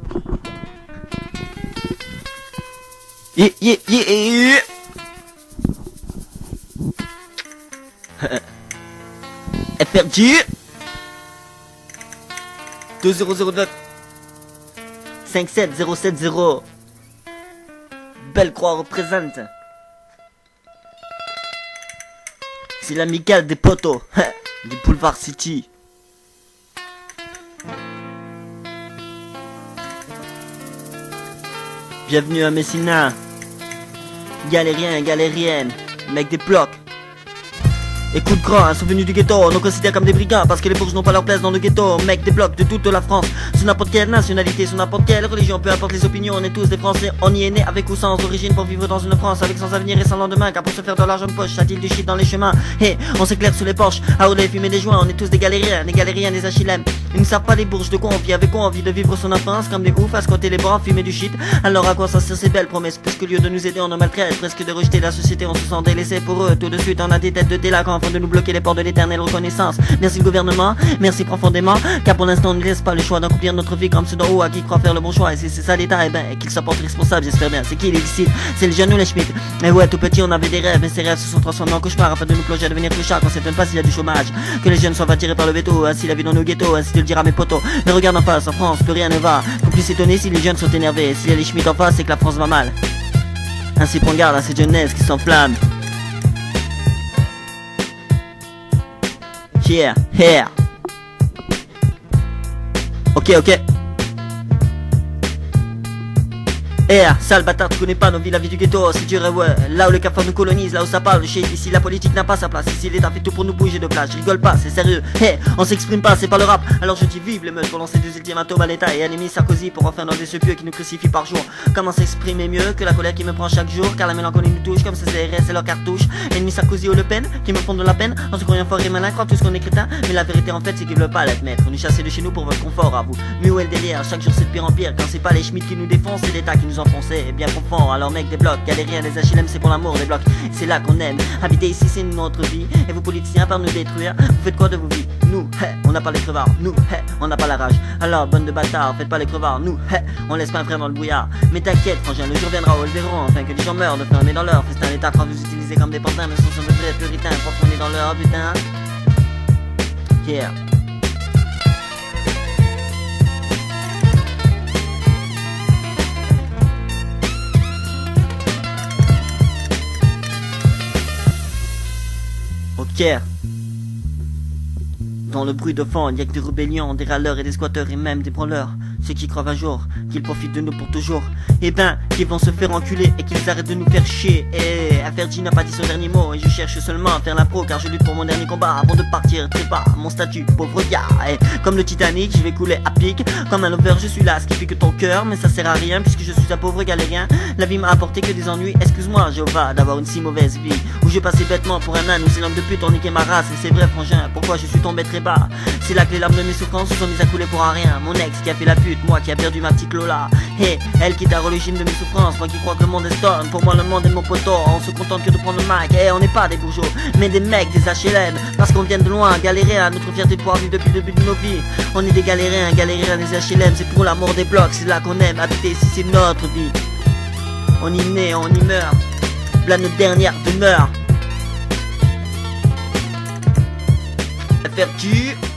Yeah. FRG 2009 57070. Bellecroix représente. C'est l'amicale des potos du Boulevard City. Bienvenue à Messina. Galériens, galériennes, mec des blocs. Écoute grand, sont venus du ghetto, on nous considère comme des brigands parce que les bourges n'ont pas leur place dans le ghetto. Mec des blocs de toute la France, sous n'importe quelle nationalité, sous n'importe quelle religion, peu importe les opinions, on est tous des Français. On y est né avec ou sans origine pour vivre dans une France avec sans avenir et sans lendemain. Car pour se faire de l'argent de poche, ça dit du shit dans les chemins. Hey, on s'éclaire sous les porches, à rouler, fumer des joints, on est tous des galériens, des HLM. Ils ne savent pas les bourges de quoi on vit, avec quoi on envie de vivre son enfance comme des oufs, à squatter les bancs, fumer du shit. Alors à quoi ça sert ces belles promesses, puisque au lieu de nous aider on nous maltraite, presque de rejeter la société, on se sent délaissé pour eux. Tout de suite on a des têtes de délinquants afin de nous bloquer les portes de l'éternelle reconnaissance. Merci le gouvernement, merci profondément, car pour l'instant on ne laisse pas le choix d'accomplir notre vie comme ceux d'en haut à qui croient faire le bon choix. Et si c'est ça l'état, et ben qu'il soit porte responsable, j'espère bien. C'est qui l'illicite? C'est le jeune ou les Schmitt? Mais ouais, tout petit on avait des rêves, mais ces rêves se sont transformés en cauchemars afin de nous plonger à devenir clochards. Qu'on s'étonne pas s'il y a du chômage, que les jeunes soient attirés par le veto, ainsi la vie dans nos ghettos, ainsi de le dire à mes potos. Mais regarde en face, en France, plus rien ne va. Faut plus s'étonner si les jeunes sont énervés. S'il y a les Schmitt en face, c'est que la France va mal. Ainsi prends garde à cette jeunesse qui s'enflamme. Yeah. Ok. Sale bâtard, tu connais pas nos vies, la vie du ghetto, c'est dur et ouais. Là où le cafard nous colonise, là où ça parle, chez ici la politique n'a pas sa place. Ici l'État fait tout pour nous bouger de place, je rigole pas, c'est sérieux. On s'exprime pas, c'est pas le rap. Alors je dis vive les meutes pour lancer des ultimatums à l'État et animer Sarkozy pour enfin dans des pieux qui nous crucifient par jour. Comment s'exprimer mieux que la colère qui me prend chaque jour, car la mélancolie nous touche comme ces CRS et leurs cartouches. Ennemi Sarkozy ou Le Pen qui me font de la peine en se croyant fort et malin, croient tous qu'on est crétin. Mais la vérité en fait c'est qu'ils veulent pas l'admettre. On nous chasser de chez nous pour votre confort à vous. Mais où est le délire? Chaque jour c'est de pire en pire. Quand c'est pas les Schmitt qui nous défoncent, c'est l'État qui nous enfonce. Et bien profond, alors mec des blocs, galériens, des HLM, c'est pour l'amour des blocs. C'est là qu'on aime. Habiter ici c'est notre vie. Et vous politiciens par nous détruire, vous faites quoi de vos vies? Nous, on n'a pas les crevards. Nous, on n'a pas la rage. Alors bande de bâtards, faites pas les crevards. Nous, on laisse pas un frère dans le brouillard. Mais t'inquiète, frangin, le jour viendra où ils verront enfin que des gens meurent de faim. Mais dans leur festin, l'État croit vous utiliser comme des pantins. Mais ce sont de vrais puritains, profondés dans leur butin. Yeah. Ok. Dans le bruit de fond, il y a que des rébellions, des râleurs et des squatteurs et même des branleurs. Ceux qui croient un jour qu'ils profitent de nous pour toujours, et ben qu'ils vont se faire enculer et qu'ils arrêtent de nous faire chier. Et FRG n'a pas dit son dernier mot et je cherche seulement à faire l'impro car je lutte pour mon dernier combat avant de partir très bas. Mon statut pauvre gars, et comme le Titanic je vais couler à pic. Comme un lover je suis là, ce qui pique ton cœur, mais ça sert à rien puisque je suis un pauvre galérien. La vie m'a apporté que des ennuis, excuse-moi Jéhovah d'avoir une si mauvaise vie où je passais bêtement pour un âne, où ces langues de pute ont niqué ma race. Et c'est vrai frangin, pourquoi je suis tombé très bas? C'est là que les larmes de mes souffrances se sont mises à couler pour un rien. Mon ex qui a fait la pute, moi qui a perdu ma petite Lola. Elle qui t'a au régime de mes souffrances, moi qui crois que le monde est stone. Pour moi le monde est mon poteau, on se contente que de prendre le mic. On n'est pas des bourgeois, mais des mecs, des HLM. Parce qu'on vient de loin, galérer à notre fierté de pouvoir vivre depuis le début de nos vies. On est des galériens, des HLM. C'est pour l'amour des blocs, c'est là qu'on aime habiter ici, c'est notre vie. On y naît, on y meurt, là notre dernière demeure. FRG